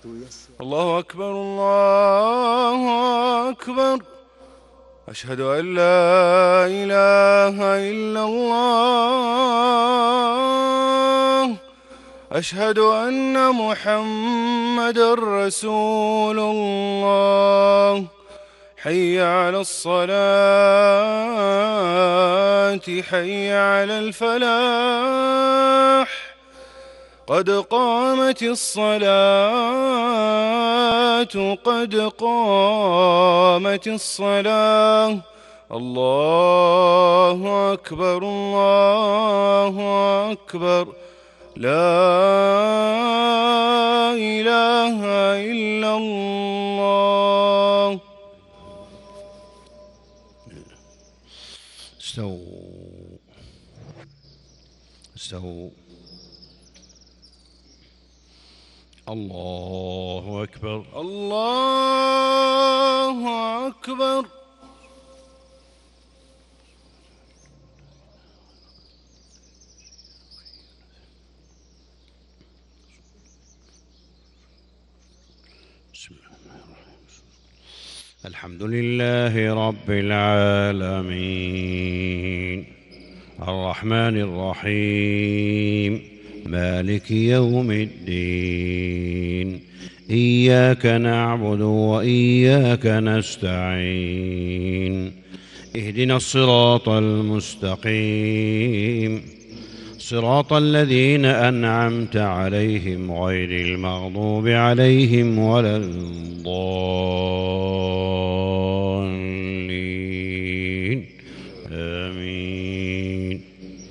الله أكبر الله أكبر. أشهد أن لا إله إلا الله. أشهد أن محمدًا رسول الله. حي على الصلاة حي على الفلاح. قد قامت الصلاة قد قامت الصلاة. الله أكبر الله أكبر. لا إله إلا الله. استووا استووا. الله أكبر الله أكبر. بسم الله الرحمن الرحيم. الحمد لله رب العالمين الرحمن الرحيم مالك يوم الدين. إياك نعبد وإياك نستعين. اهدنا الصراط المستقيم صراط الذين أنعمت عليهم غير المغضوب عليهم ولا الضالين. آمين.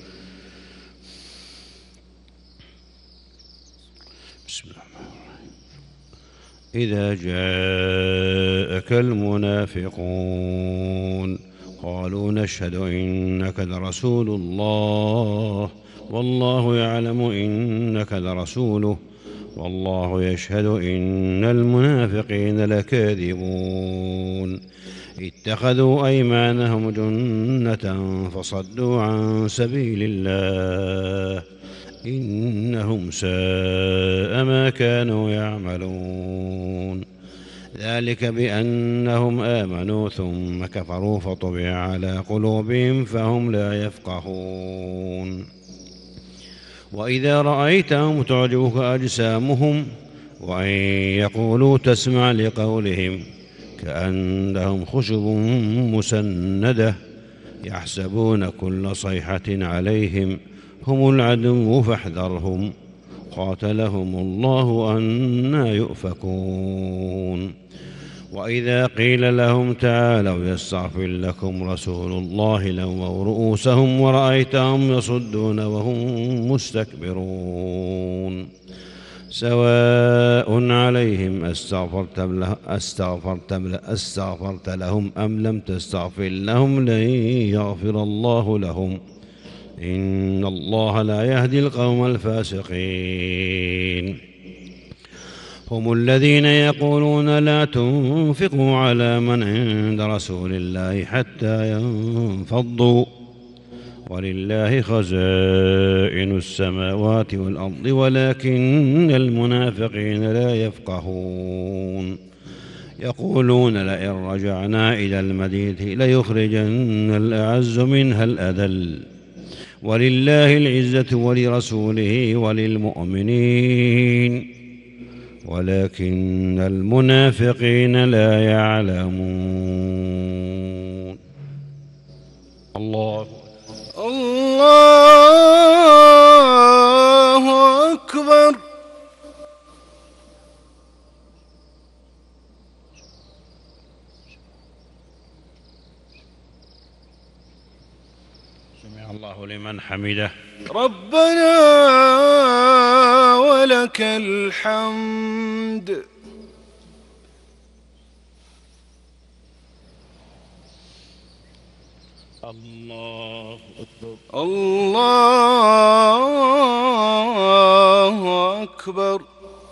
بسم الله الرحمن الرحيم. إذا جاءك المنافقون قالوا نشهد إنك لرسول الله والله يعلم إنك لرسوله والله يشهد إن المنافقين لكاذبون. اتخذوا أيمانهم جنة فصدوا عن سبيل الله إنهم ساء ما كانوا يعملون. ذلك بأنهم آمنوا ثم كفروا فطبع على قلوبهم فهم لا يفقهون. وإذا رأيتهم تعجبك أجسامهم وإن يقولوا تسمع لقولهم كأنهم خشب مسندة يحسبون كل صيحة عليهم هم العدو فاحذرهم قاتلهم الله أنى يؤفكون. وإذا قيل لهم تعالوا يستغفر لكم رسول الله لووا رؤوسهم ورأيتهم يصدون وهم مستكبرون. سواء عليهم أستغفرت لهم أم لم تستغفر لهم لن يغفر الله لهم إن الله لا يهدي القوم الفاسقين. هم الذين يقولون لا تنفقوا على من عند رسول الله حتى ينفضوا ولله خزائن السماوات والأرض ولكن المنافقين لا يفقهون. يقولون لئن رجعنا إلى المدينة ليخرجن الأعز منها الأذل ولله العزة ولرسوله وللمؤمنين ولكن المنافقين لا يعلمون. الله أكبر. سمع الله لمن حمده. ربنا ولك الحمد. الله أكبر الله أكبر.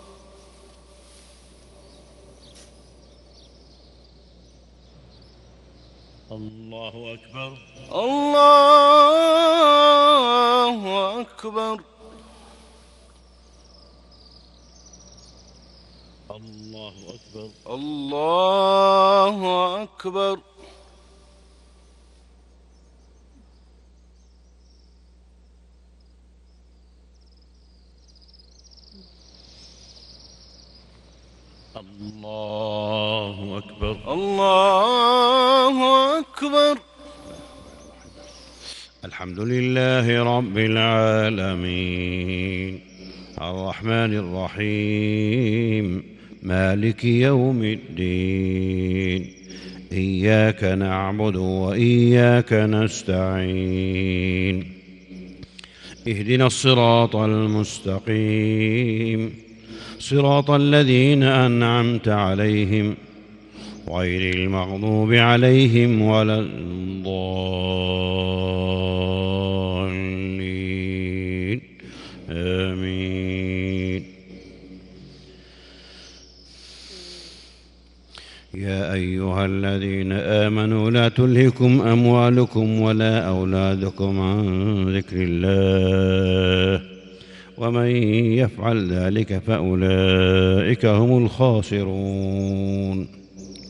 الله أكبر الله أكبر. الله أكبر. الله أكبر. الله أكبر. الله أكبر. الحمد لله رب العالمين الرحمن الرحيم مالك يوم الدين إياك نعبد وإياك نستعين اهدنا الصراط المستقيم صراط الذين أنعمت عليهم غير المغضوب عليهم ولا الضالين آمين. يا أيها الذين آمنوا لا تلهكم أموالكم ولا أولادكم عن ذكر الله ومن يفعل ذلك فأولئك هم الخاسرون.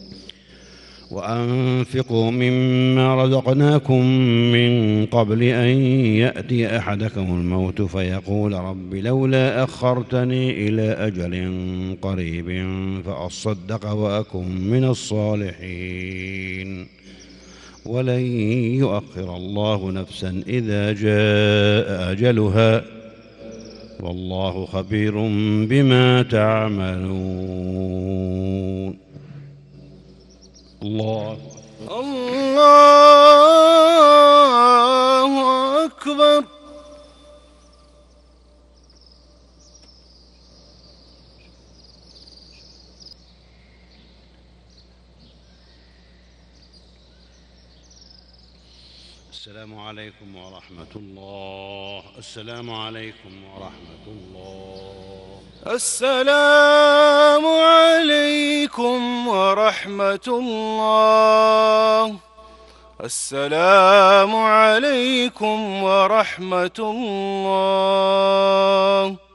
وأنفقوا مما رزقناكم من قبل أن يأتي أحدكم الموت فيقول رب لولا أخرتني إلى أجل قريب فأصدق وأكن من الصالحين ولن يؤخر الله نفسا إذا جاء أجلها والله خبير بما تعملون. الله أكبر. السلام عليكم ورحمة الله. السلام عليكم ورحمة الله. السلام عليكم ورحمة الله. السلام عليكم ورحمة الله.